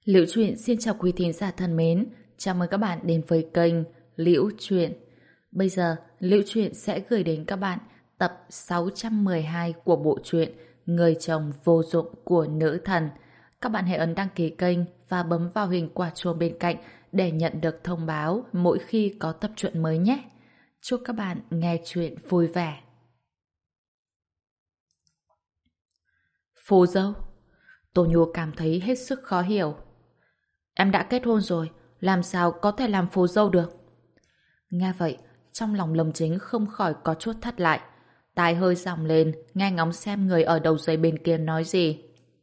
Liễu Chuyện xin chào quý thính giả thân mến, chào mừng các bạn đến với kênh Liễu Chuyện. Bây giờ, Liễu Chuyện sẽ gửi đến các bạn tập 612 của bộ truyện Người chồng vô dụng của nữ thần. Các bạn hãy ấn đăng ký kênh và bấm vào hình quả chuông bên cạnh để nhận được thông báo mỗi khi có tập truyện mới nhé. Chúc các bạn nghe chuyện vui vẻ. Phù dâu. Tô Nhu cảm thấy hết sức khó hiểu. Em đã kết hôn rồi, làm sao có thể làm phù dâu được? Nghe vậy, trong lòng Lâm Chính không khỏi có chút thắt lại. Tai hơi dòng lên, nghe ngóng xem người ở đầu dây bên kia nói gì.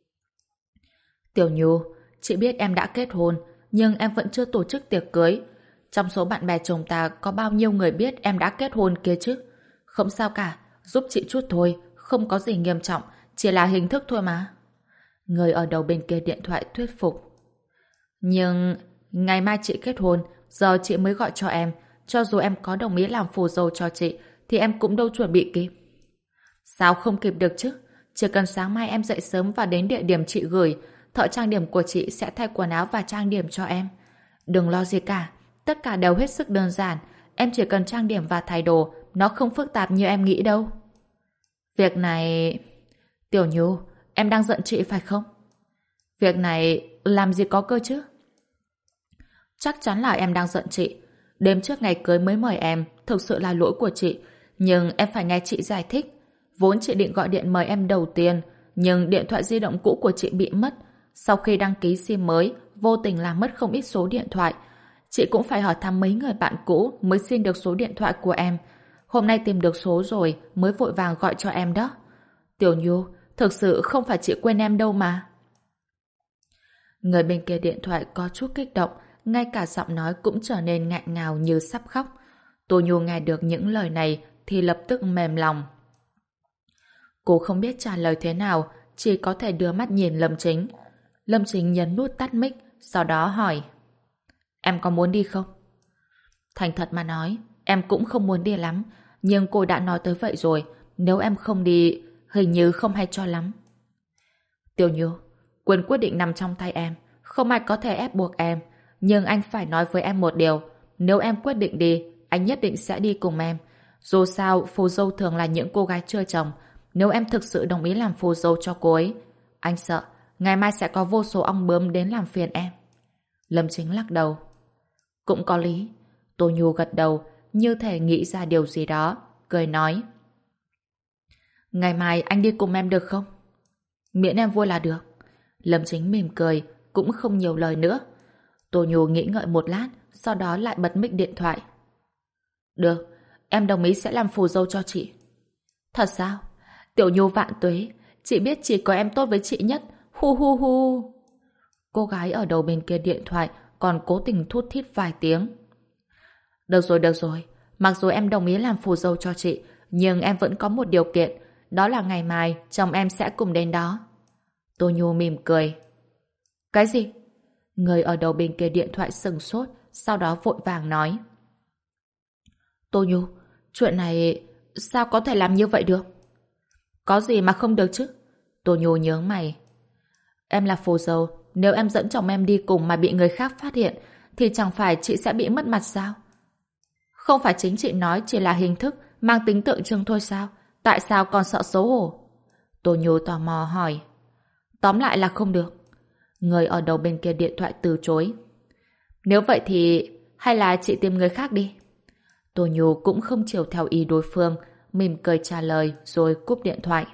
Tiểu Nhu, chị biết em đã kết hôn, nhưng em vẫn chưa tổ chức tiệc cưới. Trong số bạn bè chồng ta có bao nhiêu người biết em đã kết hôn kia chứ? Không sao cả, giúp chị chút thôi, không có gì nghiêm trọng, chỉ là hình thức thôi mà. Người ở đầu bên kia điện thoại thuyết phục. Nhưng ngày mai chị kết hôn, giờ chị mới gọi cho em. Cho dù em có đồng ý làm phù dâu cho chị, thì em cũng đâu chuẩn bị kịp. Sao không kịp được chứ? Chỉ cần sáng mai em dậy sớm và đến địa điểm chị gửi, thợ trang điểm của chị sẽ thay quần áo và trang điểm cho em. Đừng lo gì cả, tất cả đều hết sức đơn giản. Em chỉ cần trang điểm và thay đồ, nó không phức tạp như em nghĩ đâu. Việc này... Tiểu Nhu, em đang giận chị phải không? Việc này làm gì có cơ chứ? Chắc chắn là em đang giận chị. Đêm trước ngày cưới mới mời em, thực sự là lỗi của chị. Nhưng em phải nghe chị giải thích. Vốn chị định gọi điện mời em đầu tiên, nhưng điện thoại di động cũ của chị bị mất. Sau khi đăng ký SIM mới, vô tình làm mất không ít số điện thoại. Chị cũng phải hỏi thăm mấy người bạn cũ mới xin được số điện thoại của em. Hôm nay tìm được số rồi, mới vội vàng gọi cho em đó. Tiểu Nhu, thực sự không phải chị quên em đâu mà. Người bên kia điện thoại có chút kích động, ngay cả giọng nói cũng trở nên ngại ngào như sắp khóc. Tô Nhu nghe được những lời này thì lập tức mềm lòng. Cô không biết trả lời thế nào, chỉ có thể đưa mắt nhìn Lâm Chính. Lâm Chính nhấn nút tắt mic, sau đó hỏi: Em có muốn đi không? Thành thật mà nói, em cũng không muốn đi lắm, nhưng cô đã nói tới vậy rồi, nếu em không đi, hình như không hay cho lắm. Tiểu Nhu, quyền quyết định nằm trong tay em, không ai có thể ép buộc em, nhưng anh phải nói với em một điều, nếu em quyết định đi, anh nhất định sẽ đi cùng em. Dù sao, phù dâu thường là những cô gái chưa chồng, nếu em thực sự đồng ý làm phù dâu cho cô ấy, anh sợ ngày mai sẽ có vô số ong bướm đến làm phiền em. Lâm Chính lắc đầu. Cũng có lý. Tô Nhu gật đầu, như thể nghĩ ra điều gì đó, cười nói: Ngày mai anh đi cùng em được không? Miễn em vui là được. Lâm Chính mỉm cười, cũng không nhiều lời nữa. Tô Nhu nghĩ ngợi một lát, sau đó lại bật mic điện thoại. Được, em đồng ý sẽ làm phù dâu cho chị. Thật sao? Tiểu Nhu vạn tuế, chị biết chỉ có em tốt với chị nhất. Hu hu hu. Cô gái ở đầu bên kia điện thoại còn cố tình thút thít vài tiếng. Được rồi. Mặc dù em đồng ý làm phù dâu cho chị, nhưng em vẫn có một điều kiện, đó là ngày mai chồng em sẽ cùng đến đó. Tô Nhu mỉm cười. Cái gì? Người ở đầu bên kia điện thoại sừng sốt, sau đó vội vàng nói. Tô Nhu, chuyện này sao có thể làm như vậy được? Có gì mà không được chứ? Tô Nhu nhướng mày. Em là phù dâu, nếu em dẫn chồng em đi cùng mà bị người khác phát hiện, thì chẳng phải chị sẽ bị mất mặt sao? Không phải chính chị nói chỉ là hình thức, mang tính tượng trưng thôi sao? Tại sao còn sợ xấu hổ? Tô Nhu tò mò hỏi. Tóm lại là không được. Người ở đầu bên kia điện thoại từ chối. Nếu vậy thì hay là chị tìm người khác đi. Tô Nhu cũng không chiều theo ý đối phương, mỉm cười trả lời rồi cúp điện thoại.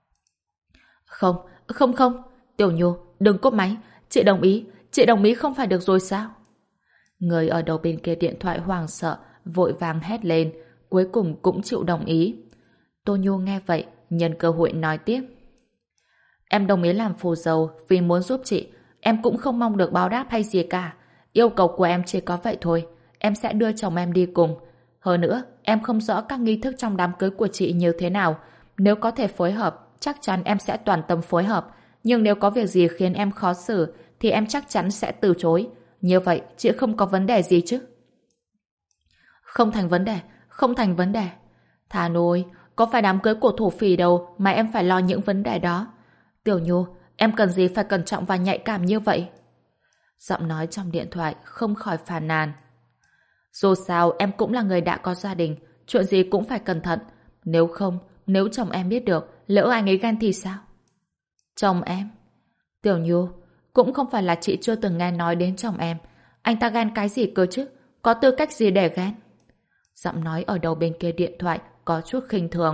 Không. Tiểu Nhu, đừng cúp máy. Chị đồng ý không phải được rồi sao? Người ở đầu bên kia điện thoại hoảng sợ, vội vàng hét lên, cuối cùng cũng chịu đồng ý. Tô Nhu nghe vậy, nhân cơ hội nói tiếp. Em đồng ý làm phù dâu vì muốn giúp chị, em cũng không mong được báo đáp hay gì cả. Yêu cầu của em chỉ có vậy thôi, em sẽ đưa chồng em đi cùng. Hơn nữa, em không rõ các nghi thức trong đám cưới của chị như thế nào. Nếu có thể phối hợp, chắc chắn em sẽ toàn tâm phối hợp. Nhưng nếu có việc gì khiến em khó xử, thì em chắc chắn sẽ từ chối. Như vậy, chị không có vấn đề gì chứ? Không thành vấn đề. Thà nôi, có phải đám cưới của thổ phỉ đâu mà em phải lo những vấn đề đó. Tiểu Nhu, em cần gì phải cẩn trọng và nhạy cảm như vậy? Giọng nói trong điện thoại không khỏi phàn nàn. Dù sao em cũng là người đã có gia đình, chuyện gì cũng phải cẩn thận. Nếu không, nếu chồng em biết được, lỡ anh ấy ghen thì sao? Chồng em? Tiểu Nhu, cũng không phải là chị chưa từng nghe nói đến chồng em. Anh ta ghen cái gì cơ chứ? Có tư cách gì để ghen? Giọng nói ở đầu bên kia điện thoại có chút khinh thường.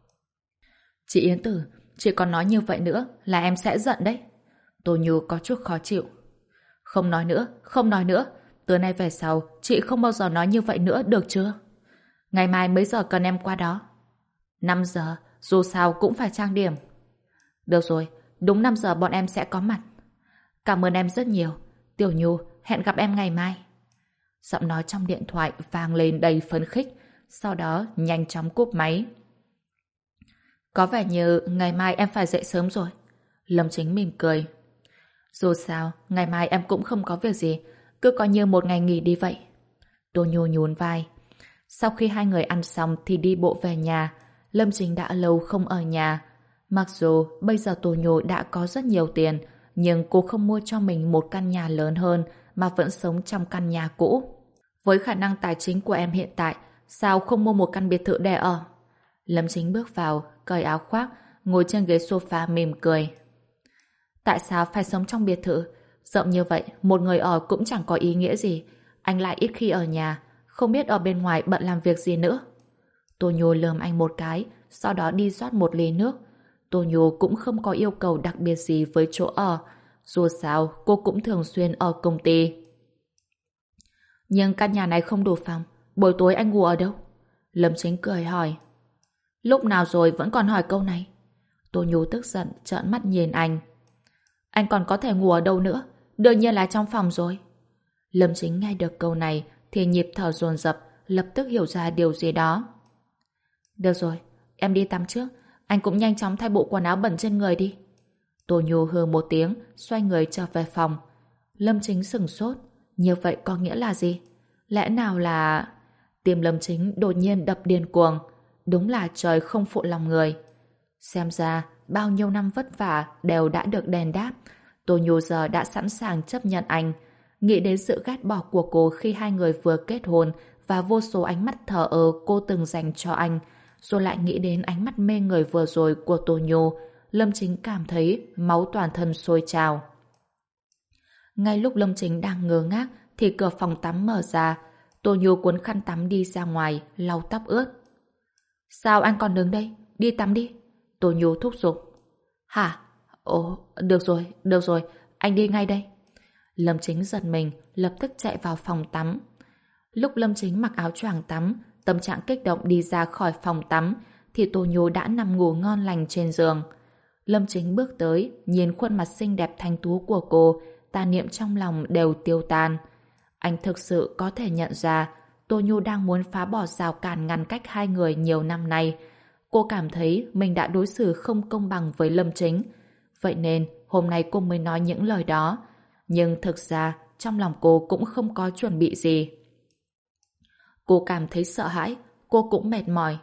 Chị Yến Tử, chị còn nói như vậy nữa là em sẽ giận đấy. Tô Nhu có chút khó chịu. Không nói nữa, không nói nữa. Từ nay về sau, chị không bao giờ nói như vậy nữa, được chưa? Ngày mai mấy giờ cần em qua đó? 5 giờ, dù sao cũng phải trang điểm. Được rồi, đúng 5 giờ bọn em sẽ có mặt. Cảm ơn em rất nhiều. Tiểu Nhu, hẹn gặp em ngày mai. Giọng nói trong điện thoại vang lên đầy phấn khích, sau đó nhanh chóng cúp máy. Có vẻ như ngày mai em phải dậy sớm rồi. Lâm Chính mỉm cười. Dù sao, ngày mai em cũng không có việc gì, cứ coi như một ngày nghỉ đi vậy. Tô Nhu nhún vai. Sau khi hai người ăn xong thì đi bộ về nhà. Lâm Chính đã lâu không ở nhà. Mặc dù bây giờ Tô Nhu đã có rất nhiều tiền, nhưng cô không mua cho mình một căn nhà lớn hơn mà vẫn sống trong căn nhà cũ. Với khả năng tài chính của em hiện tại, sao không mua một căn biệt thự để ở? Lâm Chính bước vào, cởi áo khoác, ngồi trên ghế sofa mỉm cười. Tại sao phải sống trong biệt thự? Rộng như vậy, một người ở cũng chẳng có ý nghĩa gì. Anh lại ít khi ở nhà, không biết ở bên ngoài bận làm việc gì nữa. Tô Nhu lườm anh một cái, sau đó đi rót một ly nước. Tô Nhu cũng không có yêu cầu đặc biệt gì với chỗ ở. Dù sao, cô cũng thường xuyên ở công ty. Nhưng căn nhà này không đủ phòng. Buổi tối anh ngủ ở đâu? Lâm Chính cười hỏi. Lúc nào rồi vẫn còn hỏi câu này? Tô Nhu tức giận trợn mắt nhìn anh. Anh còn có thể ngủ ở đâu nữa? Đương nhiên là trong phòng rồi. Lâm Chính nghe được câu này thì nhịp thở dồn dập, lập tức hiểu ra điều gì đó. Được rồi, em đi tắm trước. Anh cũng nhanh chóng thay bộ quần áo bẩn trên người đi. Tô Nhu hừ một tiếng, xoay người trở về phòng. Lâm Chính sửng sốt. Như vậy có nghĩa là gì? Lẽ nào là... Tim Lâm Chính đột nhiên đập điên cuồng. Đúng là trời không phụ lòng người. Xem ra, bao nhiêu năm vất vả đều đã được đền đáp. Tô Nhu giờ đã sẵn sàng chấp nhận anh. Nghĩ đến sự ghét bỏ của cô khi hai người vừa kết hôn và vô số ánh mắt thờ ơ cô từng dành cho anh, rồi lại nghĩ đến ánh mắt mê người vừa rồi của Tô Nhu, Lâm Chính cảm thấy máu toàn thân sôi trào. Ngay lúc Lâm Chính đang ngơ ngác thì cửa phòng tắm mở ra. Tô Nhu cuốn khăn tắm đi ra ngoài, lau tóc ướt. Sao anh còn đứng đây? Đi tắm đi. Tô Nhu thúc giục. Hả? Ồ, được rồi, anh đi ngay đây. Lâm Chính giật mình, lập tức chạy vào phòng tắm. Lúc Lâm Chính mặc áo choàng tắm, tâm trạng kích động đi ra khỏi phòng tắm, thì Tô Nhu đã nằm ngủ ngon lành trên giường. Lâm Chính bước tới, nhìn khuôn mặt xinh đẹp thanh tú của cô, tà niệm trong lòng đều tiêu tan. Anh thực sự có thể nhận ra Tô Nhu đang muốn phá bỏ rào cản ngăn cách hai người nhiều năm nay. Cô cảm thấy mình đã đối xử không công bằng với Lâm Chính. Vậy nên hôm nay cô mới nói những lời đó. Nhưng thực ra trong lòng cô cũng không có chuẩn bị gì. Cô cảm thấy sợ hãi, cô cũng mệt mỏi.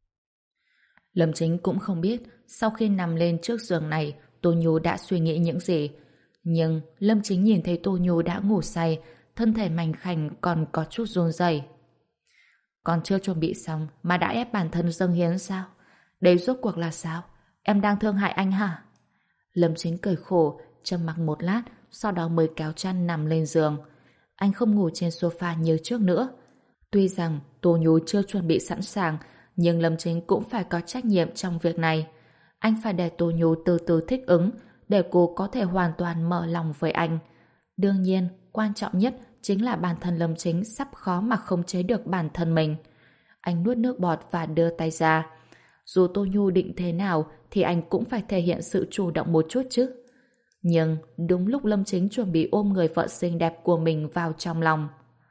Lâm Chính cũng không biết sau khi nằm lên trước giường này Tô Nhu đã suy nghĩ những gì. Nhưng Lâm Chính nhìn thấy Tô Nhu đã ngủ say, thân thể mảnh khảnh còn có chút run rẩy. Còn chưa chuẩn bị xong mà đã ép bản thân dâng hiến sao? Đây rốt cuộc là sao? Em đang thương hại anh hả? Lâm Chính cười khổ, trầm mặc một lát, sau đó mới kéo chăn nằm lên giường. Anh không ngủ trên sofa như trước nữa. Tuy rằng Tô Nhu chưa chuẩn bị sẵn sàng, nhưng Lâm Chính cũng phải có trách nhiệm trong việc này. Anh phải để Tô Nhu từ từ thích ứng, để cô có thể hoàn toàn mở lòng với anh. Đương nhiên, quan trọng nhất chính là bản thân Lâm Chính sắp khó mà khống chế được bản thân mình. Anh nuốt nước bọt và đưa tay ra. Dù Tô Nhu định thế nào thì anh cũng phải thể hiện sự chủ động một chút chứ. Nhưng đúng lúc Lâm Chính chuẩn bị ôm người vợ xinh đẹp của mình vào trong lòng.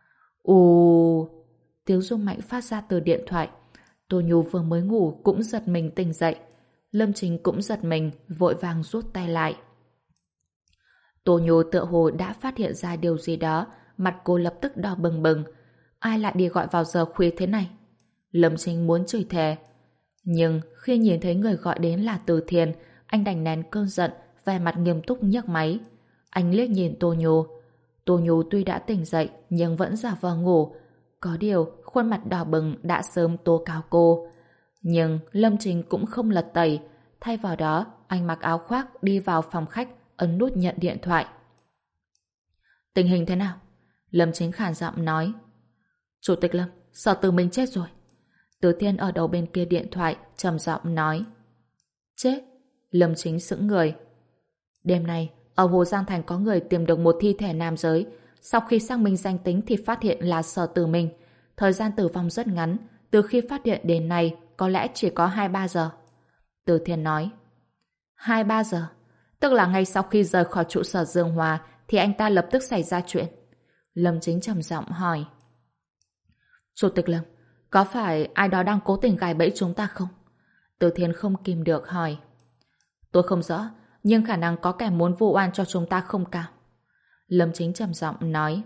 Ù... Tiếng rung mạnh phát ra từ điện thoại. Tô Nhu vừa mới ngủ cũng giật mình tỉnh dậy. Lâm Chính cũng giật mình, vội vàng rút tay lại. Tô Nhu tựa hồ đã phát hiện ra điều gì đó, mặt cô lập tức đỏ bừng bừng. Ai lại đi gọi vào giờ khuya thế này? Lâm Chính muốn chửi thề. Nhưng khi nhìn thấy người gọi đến là Từ Thiền, anh đành nén cơn giận, vẻ mặt nghiêm túc nhấc máy. Anh liếc nhìn Tô Nhu. Tô Nhu tuy đã tỉnh dậy nhưng vẫn giả vờ ngủ. Có điều khuôn mặt đỏ bừng đã sớm tố cáo cô. Nhưng Lâm Chính cũng không lật tẩy. Thay vào đó, anh mặc áo khoác đi vào phòng khách, ấn nút nhận điện thoại. Tình hình thế nào? Lâm Chính khàn giọng nói. Chủ tịch Lâm, Sở Từ Minh chết rồi. Từ Thiên ở đầu bên kia điện thoại trầm giọng nói. Chết? Lâm Chính sững người. Đêm nay, ở Hồ Giang Thành có người tìm được một thi thể nam giới. Sau khi xác minh danh tính thì phát hiện là Sở Từ Minh. Thời gian tử vong rất ngắn, từ khi phát hiện đến nay có lẽ chỉ có 2-3 giờ. Từ Thiên nói. 2-3 giờ? Tức là ngay sau khi rời khỏi trụ sở Dương Hòa thì anh ta lập tức xảy ra chuyện. Lâm Chính trầm giọng hỏi. Chủ tịch Lâm, có phải ai đó đang cố tình gài bẫy chúng ta không? Từ Thiên không kìm được hỏi. Tôi không rõ, nhưng khả năng có kẻ muốn vu oan cho chúng ta không cao. Lâm Chính trầm giọng nói.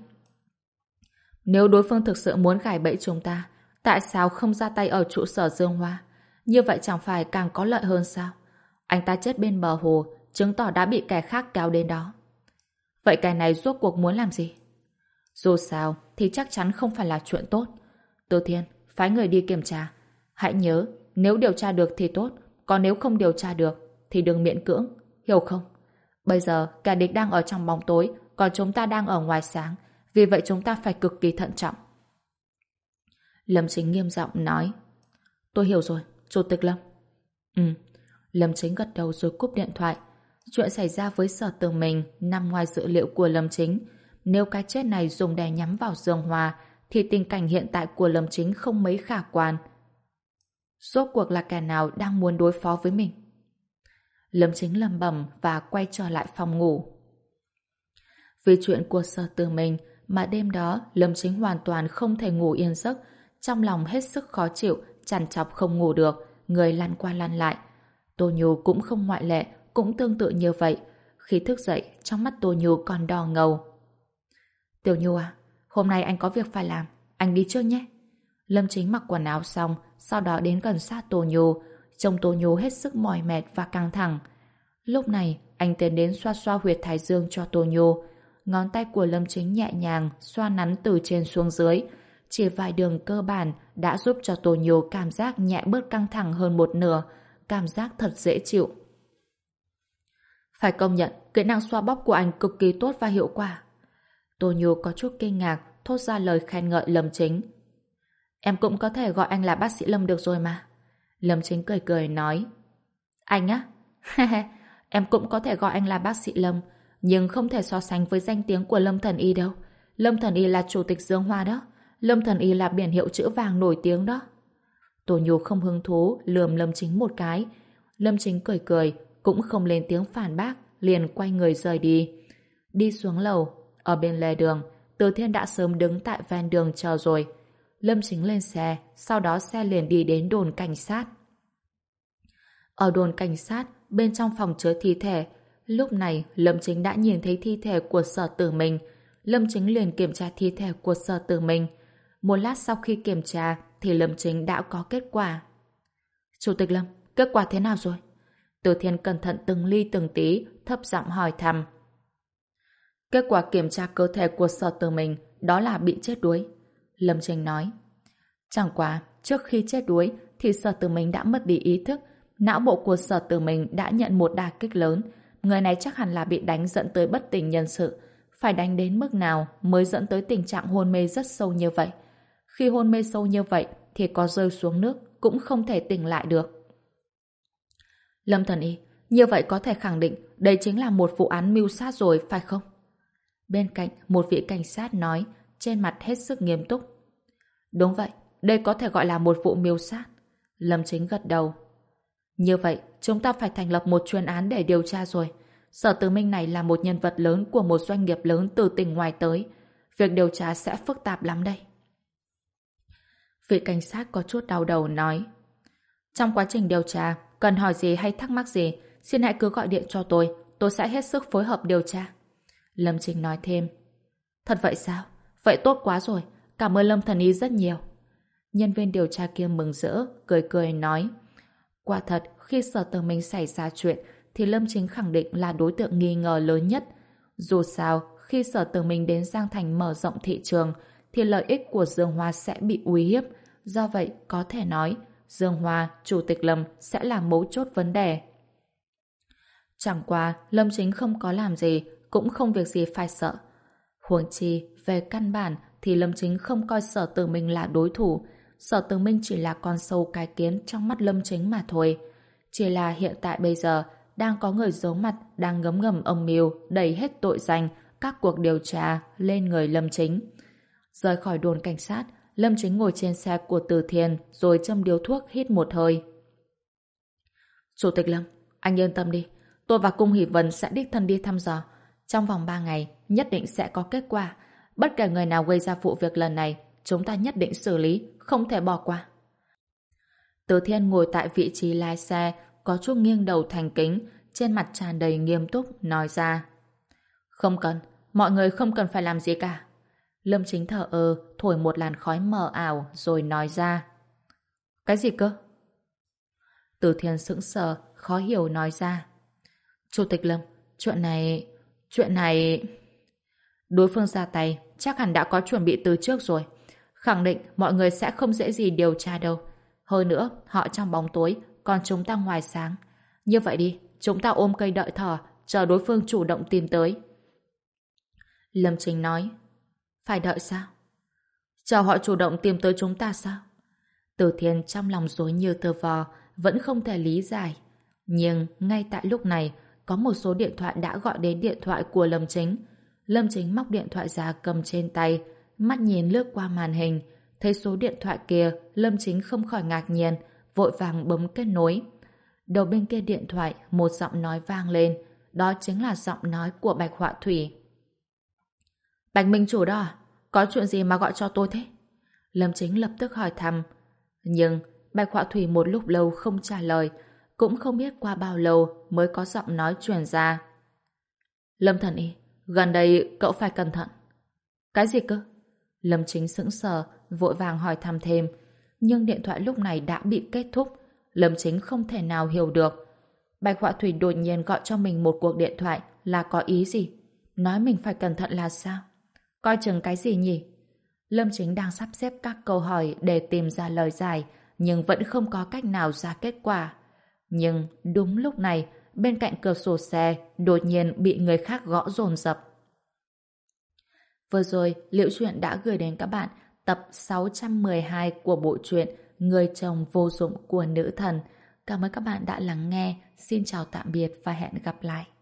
Nếu đối phương thực sự muốn gài bẫy chúng ta, tại sao không ra tay ở trụ sở Dương Hoa? Như vậy chẳng phải càng có lợi hơn sao? Anh ta chết bên bờ hồ, chứng tỏ đã bị kẻ khác kéo đến đó. Vậy kẻ này rốt cuộc muốn làm gì? Dù sao thì chắc chắn không phải là chuyện tốt. Từ Thiên, phái người đi kiểm tra. Hãy nhớ, nếu điều tra được thì tốt, còn nếu không điều tra được thì đừng miễn cưỡng, hiểu không? Bây giờ kẻ địch đang ở trong bóng tối, còn chúng ta đang ở ngoài sáng, vì vậy chúng ta phải cực kỳ thận trọng. Lâm Chính nghiêm giọng nói. Tôi hiểu rồi, Chủ tịch Lâm. Lâm Chính gật đầu rồi cúp điện thoại. Chuyện xảy ra với Sở Từ Minh nằm ngoài dự liệu của Lâm Chính. Nếu cái chết này dùng để nhắm vào Dương Hòa thì tình cảnh hiện tại của Lâm Chính không mấy khả quan. Rốt cuộc là kẻ nào đang muốn đối phó với mình? Lâm Chính lẩm bẩm và quay trở lại phòng ngủ. Vì chuyện của Sở Từ Minh mà đêm đó Lâm Chính hoàn toàn không thể ngủ yên giấc, trong lòng hết sức khó chịu, trằn trọc không ngủ được, người lăn qua lăn lại. Tô Nhu cũng không ngoại lệ, cũng tương tự như vậy. Khi thức dậy, trong mắt Tô Nhu còn đỏ ngầu. Tiểu Nhu à, hôm nay anh có việc phải làm, anh đi trước nhé. Lâm Chính mặc quần áo xong, sau đó đến gần sát Tô Nhu, trông Tô Nhu hết sức mỏi mệt và căng thẳng. Lúc này, anh tiến đến xoa xoa huyệt thái dương cho Tô Nhu. Ngón tay của Lâm Chính nhẹ nhàng xoa nắn từ trên xuống dưới. Chỉ vài đường cơ bản đã giúp cho Tô Nhu cảm giác nhẹ bớt căng thẳng hơn một nửa, cảm giác thật dễ chịu. Phải công nhận, kỹ năng xoa bóp của anh cực kỳ tốt và hiệu quả. Tô Nhu có chút kinh ngạc, thốt ra lời khen ngợi Lâm Chính. Em cũng có thể gọi anh là bác sĩ Lâm được rồi mà. Lâm Chính cười cười nói. Anh á? Em cũng có thể gọi anh là bác sĩ Lâm, nhưng không thể so sánh với danh tiếng của Lâm Thần Y đâu. Lâm Thần Y là chủ tịch Dương Hoa đó. Lâm Thần Y là biển hiệu chữ vàng nổi tiếng đó. Tô Nhu không hứng thú lườm Lâm Chính một cái. Lâm Chính cười cười, cũng không lên tiếng phản bác, liền quay người rời đi. Đi xuống lầu, ở bên lề đường, Từ Thiên đã sớm đứng tại ven đường chờ rồi. Lâm Chính lên xe, sau đó xe liền đi đến đồn cảnh sát. Ở đồn cảnh sát, bên trong phòng chứa thi thể, lúc này Lâm Chính đã nhìn thấy thi thể của Sở Tử Minh. Lâm Chính liền kiểm tra thi thể của Sở Tử Minh. Một lát sau khi kiểm tra thì Lâm Chính đã có kết quả. Chủ tịch Lâm, kết quả thế nào rồi? Từ Thiên cẩn thận từng ly từng tí, thấp giọng hỏi thăm. Kết quả kiểm tra cơ thể của Sở Tử Minh đó là bị chết đuối. Lâm Chính nói. Chẳng qua, trước khi chết đuối thì Sở Tử Minh đã mất đi ý thức. Não bộ của Sở Tử Minh đã nhận một đả kích lớn. Người này chắc hẳn là bị đánh dẫn tới bất tỉnh nhân sự. Phải đánh đến mức nào mới dẫn tới tình trạng hôn mê rất sâu như vậy? Khi hôn mê sâu như vậy thì có rơi xuống nước cũng không thể tỉnh lại được. Lâm Thần Y, như vậy có thể khẳng định đây chính là một vụ án mưu sát rồi, phải không? Bên cạnh, một vị cảnh sát nói, trên mặt hết sức nghiêm túc. Đúng vậy, đây có thể gọi là một vụ mưu sát. Lâm Chính gật đầu. Như vậy, chúng ta phải thành lập một chuyên án để điều tra rồi. Sở Tử Minh này là một nhân vật lớn của một doanh nghiệp lớn từ tỉnh ngoài tới. Việc điều tra sẽ phức tạp lắm đây. Vị cảnh sát có chút đau đầu nói. Trong quá trình điều tra, cần hỏi gì hay thắc mắc gì, xin hãy cứ gọi điện cho tôi sẽ hết sức phối hợp điều tra. Lâm Chính nói thêm. Thật vậy sao? Vậy tốt quá rồi, cảm ơn Lâm Thần Y rất nhiều. Nhân viên điều tra kia mừng rỡ, cười cười nói. Quả thật, khi Sở Tử Minh xảy ra chuyện thì Lâm Chính khẳng định là đối tượng nghi ngờ lớn nhất. Dù sao, khi Sở Tử Minh đến Giang Thành mở rộng thị trường thì lợi ích của Dương Hoa sẽ bị uy hiếp. Do vậy, có thể nói Dương Hoa, Chủ tịch Lâm sẽ là mấu chốt vấn đề. Chẳng qua, Lâm Chính không có làm gì, cũng không việc gì phải sợ. Huống chi, về căn bản thì Lâm Chính không coi Sở Tử Minh là đối thủ. Sở Tử Minh chỉ là con sâu cái kiến trong mắt Lâm Chính mà thôi. Chỉ là hiện tại bây giờ đang có người giấu mặt đang ngấm ngầm âm mưu đẩy hết tội danh các cuộc điều tra lên người Lâm Chính. Rời khỏi đồn cảnh sát, Lâm Chính ngồi trên xe của Từ Thiên rồi châm điếu thuốc hít một hơi. Chủ tịch Lâm, anh yên tâm đi. Tôi và Cung Hỷ Vân sẽ đích thân đi thăm dò. Trong vòng 3 ngày, nhất định sẽ có kết quả. Bất kể người nào gây ra vụ việc lần này, chúng ta nhất định xử lý, không thể bỏ qua. Từ Thiên ngồi tại vị trí lái xe, có chút nghiêng đầu thành kính, trên mặt tràn đầy nghiêm túc, nói ra. Không cần, mọi người không cần phải làm gì cả. Lâm Chính thở thổi một làn khói mờ ảo, rồi nói ra. Cái gì cơ? Từ Thiên sững sờ, khó hiểu nói ra. Chủ tịch Lâm, chuyện này... Đối phương ra tay, chắc hẳn đã có chuẩn bị từ trước rồi. Khẳng định mọi người sẽ không dễ gì điều tra đâu. Hơn nữa, họ trong bóng tối, còn chúng ta ngoài sáng. Như vậy đi, chúng ta ôm cây đợi thỏ, chờ đối phương chủ động tìm tới. Lâm Chính nói. Phải đợi sao? Chờ họ chủ động tìm tới chúng ta sao? Từ Thiên trong lòng rối như tơ vò, vẫn không thể lý giải. Nhưng ngay tại lúc này, có một số điện thoại đã gọi đến điện thoại của Lâm Chính. Lâm Chính móc điện thoại ra cầm trên tay, mắt nhìn lướt qua màn hình. Thấy số điện thoại kia, Lâm Chính không khỏi ngạc nhiên, vội vàng bấm kết nối. Đầu bên kia điện thoại, một giọng nói vang lên. Đó chính là giọng nói của Bạch Họa Thủy. Bạch Minh Chủ đó à? Có chuyện gì mà gọi cho tôi thế? Lâm Chính lập tức hỏi thăm. Nhưng Bạch Họa Thủy một lúc lâu không trả lời, cũng không biết qua bao lâu mới có giọng nói truyền ra. Lâm Thần Y, gần đây cậu phải cẩn thận. Cái gì cơ? Lâm Chính sững sờ, vội vàng hỏi thăm thêm. Nhưng điện thoại lúc này đã bị kết thúc. Lâm Chính không thể nào hiểu được. Bạch Họa Thủy đột nhiên gọi cho mình một cuộc điện thoại là có ý gì? Nói mình phải cẩn thận là sao? Coi chừng cái gì nhỉ? Lâm Chính đang sắp xếp các câu hỏi để tìm ra lời giải, nhưng vẫn không có cách nào ra kết quả. Nhưng đúng lúc này, bên cạnh cửa sổ xe đột nhiên bị người khác gõ dồn dập. Vừa rồi, Liễu Chuyện đã gửi đến các bạn tập 612 của bộ truyện Người chồng vô dụng của nữ thần. Cảm ơn các bạn đã lắng nghe. Xin chào tạm biệt và hẹn gặp lại.